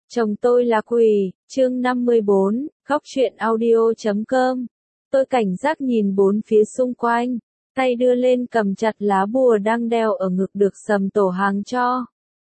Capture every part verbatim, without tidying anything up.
Chồng tôi là quỷ, chương năm mươi bốn, góc truyện audio chấm com. Tôi cảnh giác nhìn bốn phía xung quanh, tay đưa lên cầm chặt lá bùa đang đeo ở ngực được Sầm Tổ Hàng cho.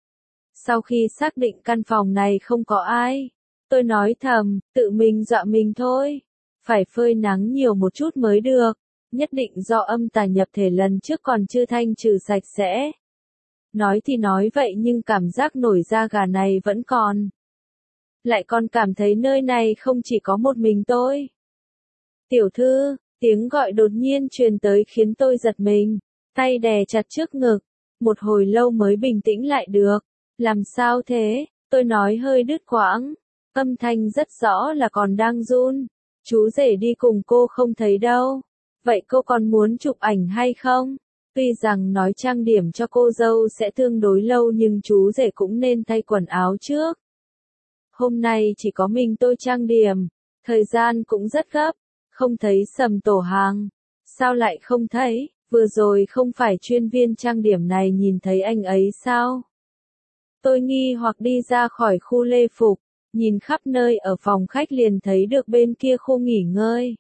Sau khi xác định căn phòng này không có ai, tôi nói thầm, tự mình dọa mình thôi. Phải phơi nắng nhiều một chút mới được, nhất định do âm tà nhập thể lần trước còn chưa thanh trừ sạch sẽ. Nói thì nói vậy nhưng cảm giác nổi da gà này vẫn còn. Lại còn cảm thấy nơi này không chỉ có một mình tôi. Tiểu thư, tiếng gọi đột nhiên truyền tới khiến tôi giật mình, tay đè chặt trước ngực, một hồi lâu mới bình tĩnh lại được. Làm sao thế? Tôi nói hơi đứt quãng, âm thanh rất rõ là còn đang run. Chú rể đi cùng cô không thấy đâu. Vậy cô còn muốn chụp ảnh hay không? Tuy rằng nói trang điểm cho cô dâu sẽ tương đối lâu nhưng chú rể cũng nên thay quần áo trước. Hôm nay chỉ có mình tôi trang điểm, thời gian cũng rất gấp, không thấy Sầm Tổ Hàng. Sao lại không thấy, vừa rồi không phải chuyên viên trang điểm này nhìn thấy anh ấy sao? Tôi nghi hoặc đi ra khỏi khu lễ phục, nhìn khắp nơi ở phòng khách liền thấy được bên kia khu nghỉ ngơi.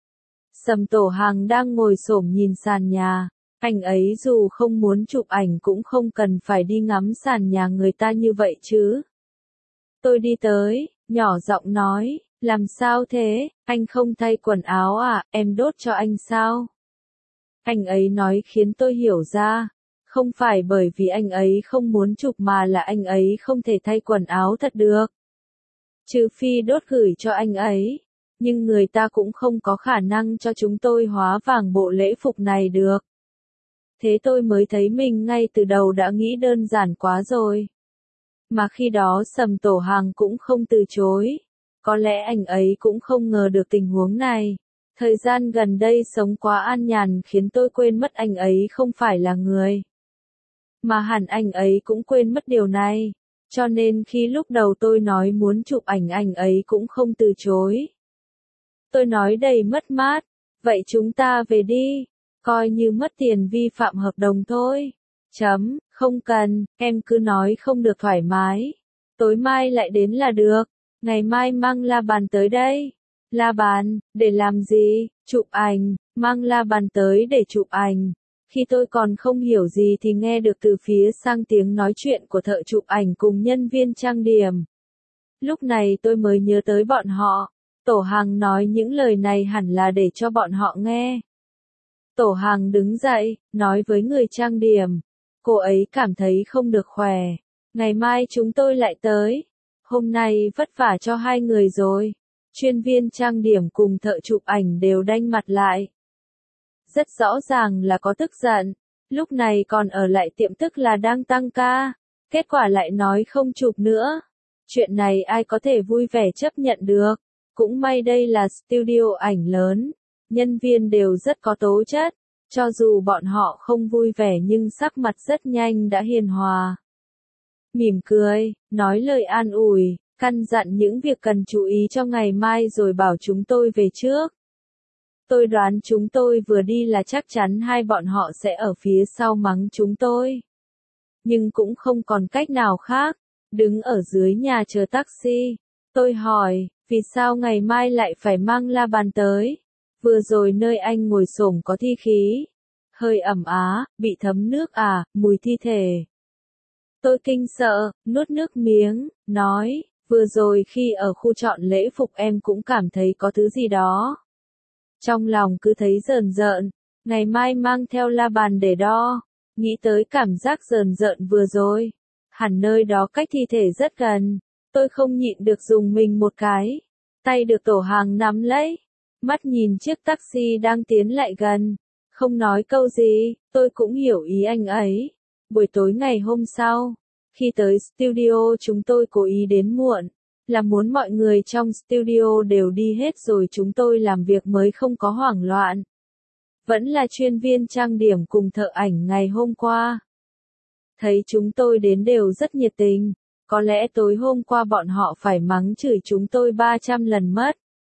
Sầm Tổ Hàng đang ngồi xổm nhìn sàn nhà, anh ấy dù không muốn chụp ảnh cũng không cần phải đi ngắm sàn nhà người ta như vậy chứ. Tôi đi tới, nhỏ giọng nói, làm sao thế, anh không thay quần áo à, em đốt cho anh sao? Anh ấy nói khiến tôi hiểu ra, không phải bởi vì anh ấy không muốn chụp mà là anh ấy không thể thay quần áo thật được. Trừ phi đốt gửi cho anh ấy, nhưng người ta cũng không có khả năng cho chúng tôi hóa vàng bộ lễ phục này được. Thế tôi mới thấy mình ngay từ đầu đã nghĩ đơn giản quá rồi. Mà khi đó Sầm Tổ Hàng cũng không từ chối. Có lẽ anh ấy cũng không ngờ được tình huống này. Thời gian gần đây sống quá an nhàn khiến tôi quên mất anh ấy không phải là người. Mà hẳn anh ấy cũng quên mất điều này. Cho nên khi lúc đầu tôi nói muốn chụp ảnh anh ấy cũng không từ chối. Tôi nói đầy mất mát. Vậy chúng ta về đi. Coi như mất tiền vi phạm hợp đồng thôi. Chấm, không cần, em cứ nói không được thoải mái. Tối mai lại đến là được. Ngày mai mang la bàn tới đây. La bàn, để làm gì? Chụp ảnh, mang la bàn tới để chụp ảnh. Khi tôi còn không hiểu gì thì nghe được từ phía sang tiếng nói chuyện của thợ chụp ảnh cùng nhân viên trang điểm. Lúc này tôi mới nhớ tới bọn họ. Tổ Hàng nói những lời này hẳn là để cho bọn họ nghe. Tổ Hàng đứng dậy, nói với người trang điểm. Cô ấy cảm thấy không được khỏe. Ngày mai chúng tôi lại tới. Hôm nay vất vả cho hai người rồi. Chuyên viên trang điểm cùng thợ chụp ảnh đều đanh mặt lại. Rất rõ ràng là có tức giận. Lúc này còn ở lại tiệm tức là đang tăng ca. Kết quả lại nói không chụp nữa. Chuyện này ai có thể vui vẻ chấp nhận được. Cũng may đây là studio ảnh lớn. Nhân viên đều rất có tố chất. Cho dù bọn họ không vui vẻ nhưng sắc mặt rất nhanh đã hiền hòa. Mỉm cười, nói lời an ủi, căn dặn những việc cần chú ý cho ngày mai rồi bảo chúng tôi về trước. Tôi đoán chúng tôi vừa đi là chắc chắn hai bọn họ sẽ ở phía sau mắng chúng tôi. Nhưng cũng không còn cách nào khác, đứng ở dưới nhà chờ taxi. Tôi hỏi, vì sao ngày mai lại phải mang la bàn tới? Vừa rồi nơi anh ngồi xổm có thi khí. Hơi ẩm á, bị thấm nước à, mùi thi thể. Tôi kinh sợ, nuốt nước miếng, nói, vừa rồi khi ở khu chọn lễ phục em cũng cảm thấy có thứ gì đó. Trong lòng cứ thấy rờn rợn, ngày mai mang theo la bàn để đo, nghĩ tới cảm giác rờn rợn vừa rồi. Hẳn nơi đó cách thi thể rất gần, tôi không nhịn được dùng mình một cái. Tay được Tổ Hàng nắm lấy, mắt nhìn chiếc taxi đang tiến lại gần. Không nói câu gì, tôi cũng hiểu ý anh ấy. Buổi tối ngày hôm sau, khi tới studio chúng tôi cố ý đến muộn, là muốn mọi người trong studio đều đi hết rồi chúng tôi làm việc mới không có hoảng loạn. Vẫn là chuyên viên trang điểm cùng thợ ảnh ngày hôm qua. Thấy chúng tôi đến đều rất nhiệt tình, có lẽ tối hôm qua bọn họ phải mắng chửi chúng tôi ba trăm lần mất.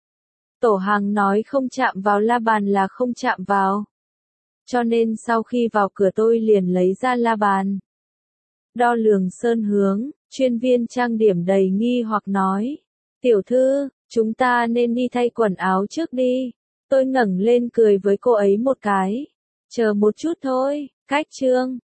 Tổ Hàng nói không chạm vào la bàn là không chạm vào. Cho nên sau khi vào cửa tôi liền lấy ra la bàn. Đo lường sơn hướng, Chuyên viên trang điểm đầy nghi hoặc nói. Tiểu thư, chúng ta nên đi thay quần áo trước đi. Tôi ngẩng lên cười với cô ấy một cái. Chờ một chút thôi, Cách Trương.